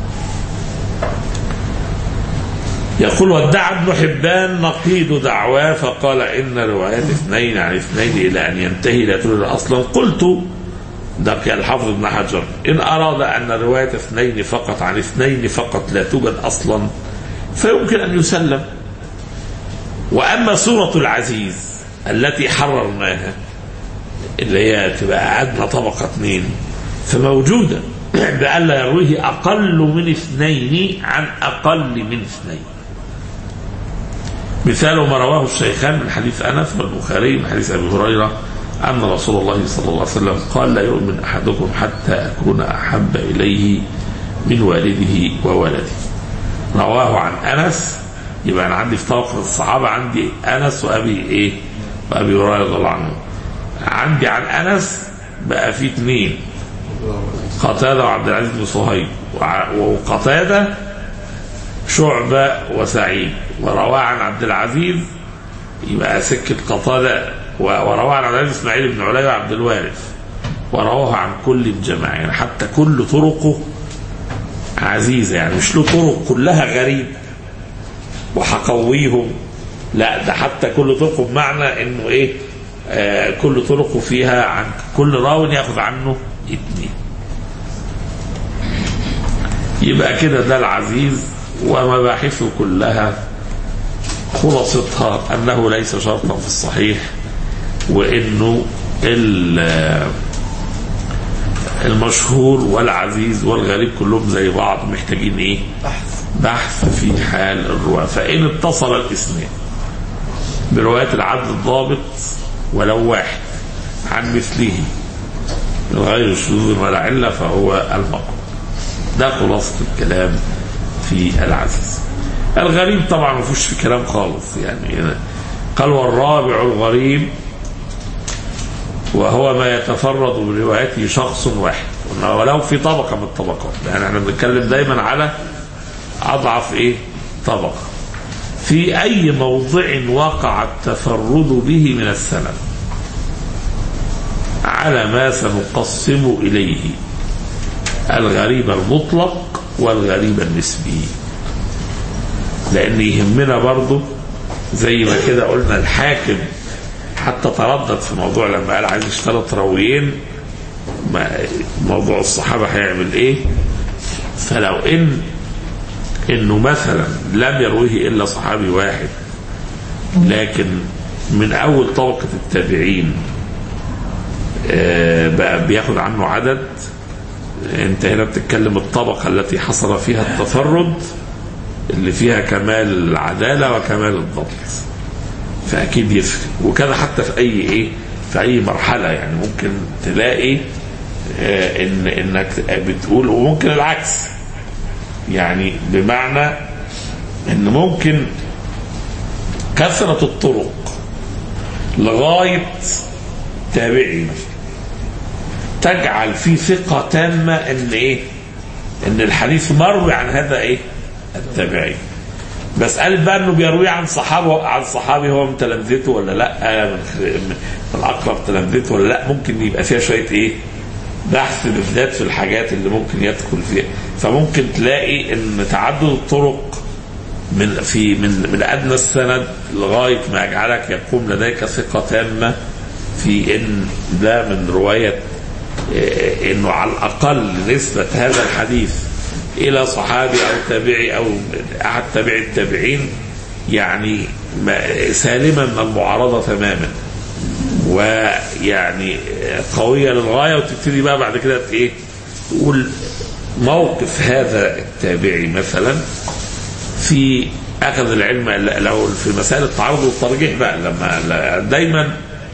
يقول وادعى ابن حبان نقيض دعواه فقال إن روايات اثنين عن اثنين إلى أن ينتهي لا توجد أصلا. قلت ده الحافظ ابن حجر إن أراد أن رواية اثنين فقط عن اثنين فقط لا توجد أصلا فيمكن أن يسلم. وأما سورة العزيز التي حررناها اللي هي تبقى أدنى طبقة اثنين فموجودة بألا يرويه أقل من اثنين عن أقل من اثنين. مثال ما رواه الشيخان من حديث أنس والبخاري من حديث أبي هريرة أن رسول الله صلى الله عليه وسلم قال لا يؤمن أحدكم حتى أكون أحب إليه من والده وولده. رواه عن أنس. يبقى أنا عندي في طبقة الصحابة عندي أنس وأبي إيه وأبي هريرة رضي الله عنه. عندي عن أنس بقى في اثنين قتادة وعبد العزيز بن صهيب، وقتادة شعبة وسعيد، ورواه عن عبد العزيز يبقى سكة قتادة، ورواه عن عبد العزيز إسماعيل بن علي وعبد الوارث، ورواه عن كل الجماعة، يعني حتى كل طرقه عزيزة، يعني مش له طرق كلها غريب وحقويهم، لا ده حتى كل طرقه بمعنى انه ايه، آه كل طرقه فيها عن كل راو ياخذ عنه اثنين. يبقى كده ده العزيز، ومباحثه كلها خلاصتها انه ليس شرطا في الصحيح، وانه المشهور والعزيز والغريب كلهم زي بعض، محتاجين ايه؟ بحث بحث في حال الرواة. فإن اتصل الاسناد برواية العدل الضابط ولو واحد عن مثله من غير شذوذ ولا علة فهو المقبول. ده خلاصة الكلام في العزيز. الغريب طبعا ما فيش في كلام خالص، يعني قال والرابع الغريب وهو ما يتفرد بروايته شخص واحد ولو في طبقة من الطبقات، يعني احنا بنتكلم دايما على أضعف ايه طبقة، في أي موضع وقع التفرد به من السند على ما سنقسم إليه الغريب المطلق والغريب النسبي. لأن يهمنا برضو زي ما كده قلنا الحاكم حتى تردد في موضوع لما قال عايز يشترط راويين موضوع الصحابة هيعمل ايه. فلو ان انه مثلا لم يرويه الا صحابي واحد لكن من اول طبقة التابعين بقى بياخد عنه عدد، انت هنا بتتكلم الطبقة التي حصل فيها التفرد اللي فيها كمال العدالة وكمال الضبط، فأكيد يفرق. وكذا حتى في أي إيه في أي مرحلة، يعني ممكن تلاقي آه إن إنك بتقول، وممكن العكس، يعني بمعنى إن ممكن كثرة الطرق لغاية تابعي تجعل فيه ثقة تامة إن إيه إن الحديث مروي عن هذا إيه التابعي. بس قال بقى انه بيروي عن صحابه عن صحابي هو من تلامذته ولا لا، من الاقرب تلامذته ولا لا، ممكن يبقى فيها شويه ايه بحث بالذات في الحاجات اللي ممكن يدخل فيها. فممكن تلاقي ان تعدد الطرق من في من من ادنى السند لغايه ما يجعلك يقوم لديك ثقه تامه في ان ده من روايه، انه على الاقل نسبه هذا الحديث إلى صحابي أو تابعي أو أحد تابعي التابعين يعني سالما من المعارضة تماما، ويعني قوية للغاية. وتبتدي بقى بعد كده إيه تقول موقف هذا التابعي مثلا في أخذ العلم، لو في مسائل التعارض والترجيح بقى لما دايما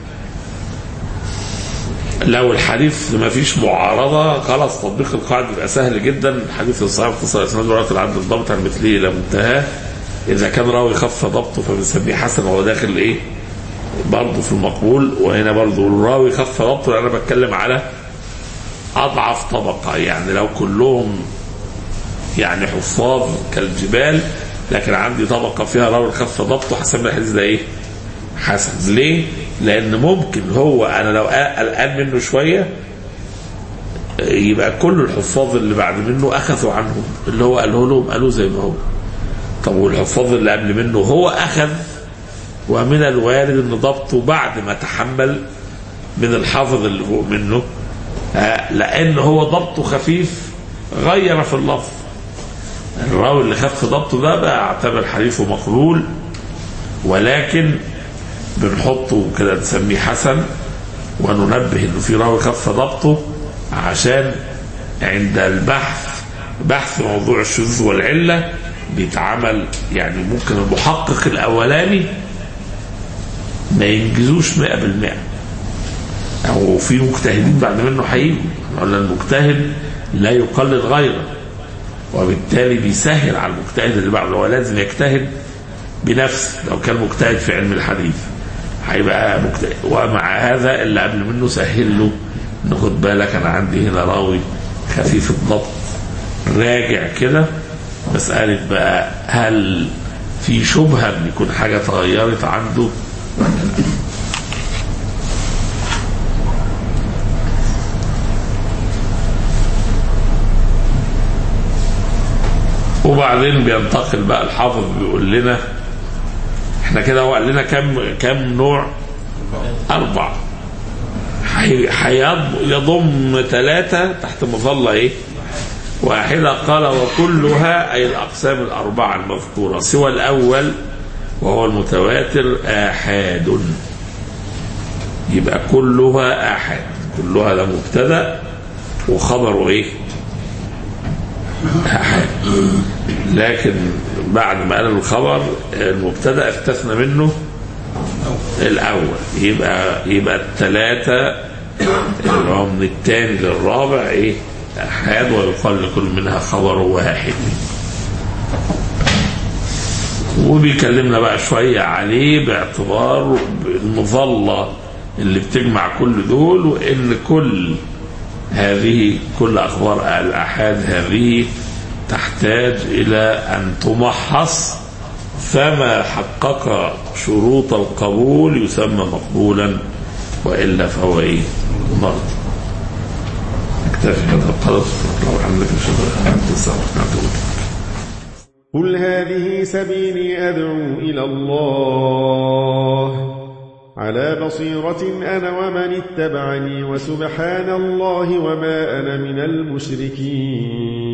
لو الحديث ما فيش معارضة خلاص تطبيق القاعدة يبقى سهل جدا. الحديث الصحيح اتصل اسناد رواية العدل الضبط عن مثله الى منتهى، اذا كان راوي خف ضبطه فبنسميه حسن وهو داخل ايه برضه في المقبول. وهنا برضه الراوي خف ضبطه انا بتكلم على اضعف طبقة، يعني لو كلهم يعني حفاظ كالجبال لكن عندي طبقة فيها راوي خف ضبطه حسب الحديث ده ايه حسن. ليه؟ لأن ممكن هو أنا لو قلقان منه شوية يبقى كل الحفاظ اللي بعد منه أخذوا عنه اللي هو قاله لهم قالوا زي ما هو. طب والحفاظ اللي قبل منه هو أخذ، ومن الوارد أن ضبطه بعد ما تحمل من الحافظ اللي فوق منه، لأن هو ضبطه خفيف غير في اللفظ. الراوي اللي خف ضبطه ده بقى اعتبر حديثه مقبول، ولكن بنحطه كده نسميه حسن وننبه انه في راوي خف ضبطه عشان عند البحث بحث موضوع الشذوذ والعله بيتعمل. يعني ممكن المحقق الاولاني ما ينجزوش مئة بالمئة، او في مجتهدين بعد منه هيجوا، ولا المجتهد لا يقلد غيره، وبالتالي بيسهل على المجتهد اللي بعده. هو لازم يجتهد بنفسه لو كان مجتهد في علم الحديث هيبقى مجتهد، ومع هذا اللي قبل منه سهل له ناخد بالك انا عندي هنا راوي خفيف الضبط، راجع كده مسألة بقى هل في شبهة ان يكون حاجة تغيرت عنده ولا لا. وبعدين بينتقل بقى الحافظ بيقول لنا احنا كده هو قال لنا كم كم نوع؟ أربع. يضم ثلاثة تحت مظلة ايه؟ واحدة. قال وكلها أي الأقسام الأربعة المذكورة سوى الأول وهو المتواتر آحاد. يبقى كلها آحاد، كلها ده مبتدأ وخبره ايه؟ آحاد. لكن بعد ما قال الخبر المبتدأ استثنى منه الأول، يبقى يبقى الثلاثة اللي هو من الثاني للرابع ايه؟ آحاد، ويقال لكل منها خبر واحد. وبيكلمنا بقى شوية عليه باعتبار المظلة اللي بتجمع كل دول، وإن كل هذه كل أخبار الآحاد هذه تحتاج إلى أن تمحص، فما حقق شروط القبول يسمى مقبولا، وإلا فهو إيه؟ مرض. اكتفي هذا القدر. لو عندك قل هذه سبيلي أدعو إلى الله على بصيرة أنا ومن اتبعني وسبحان الله وما أنا من المشركين.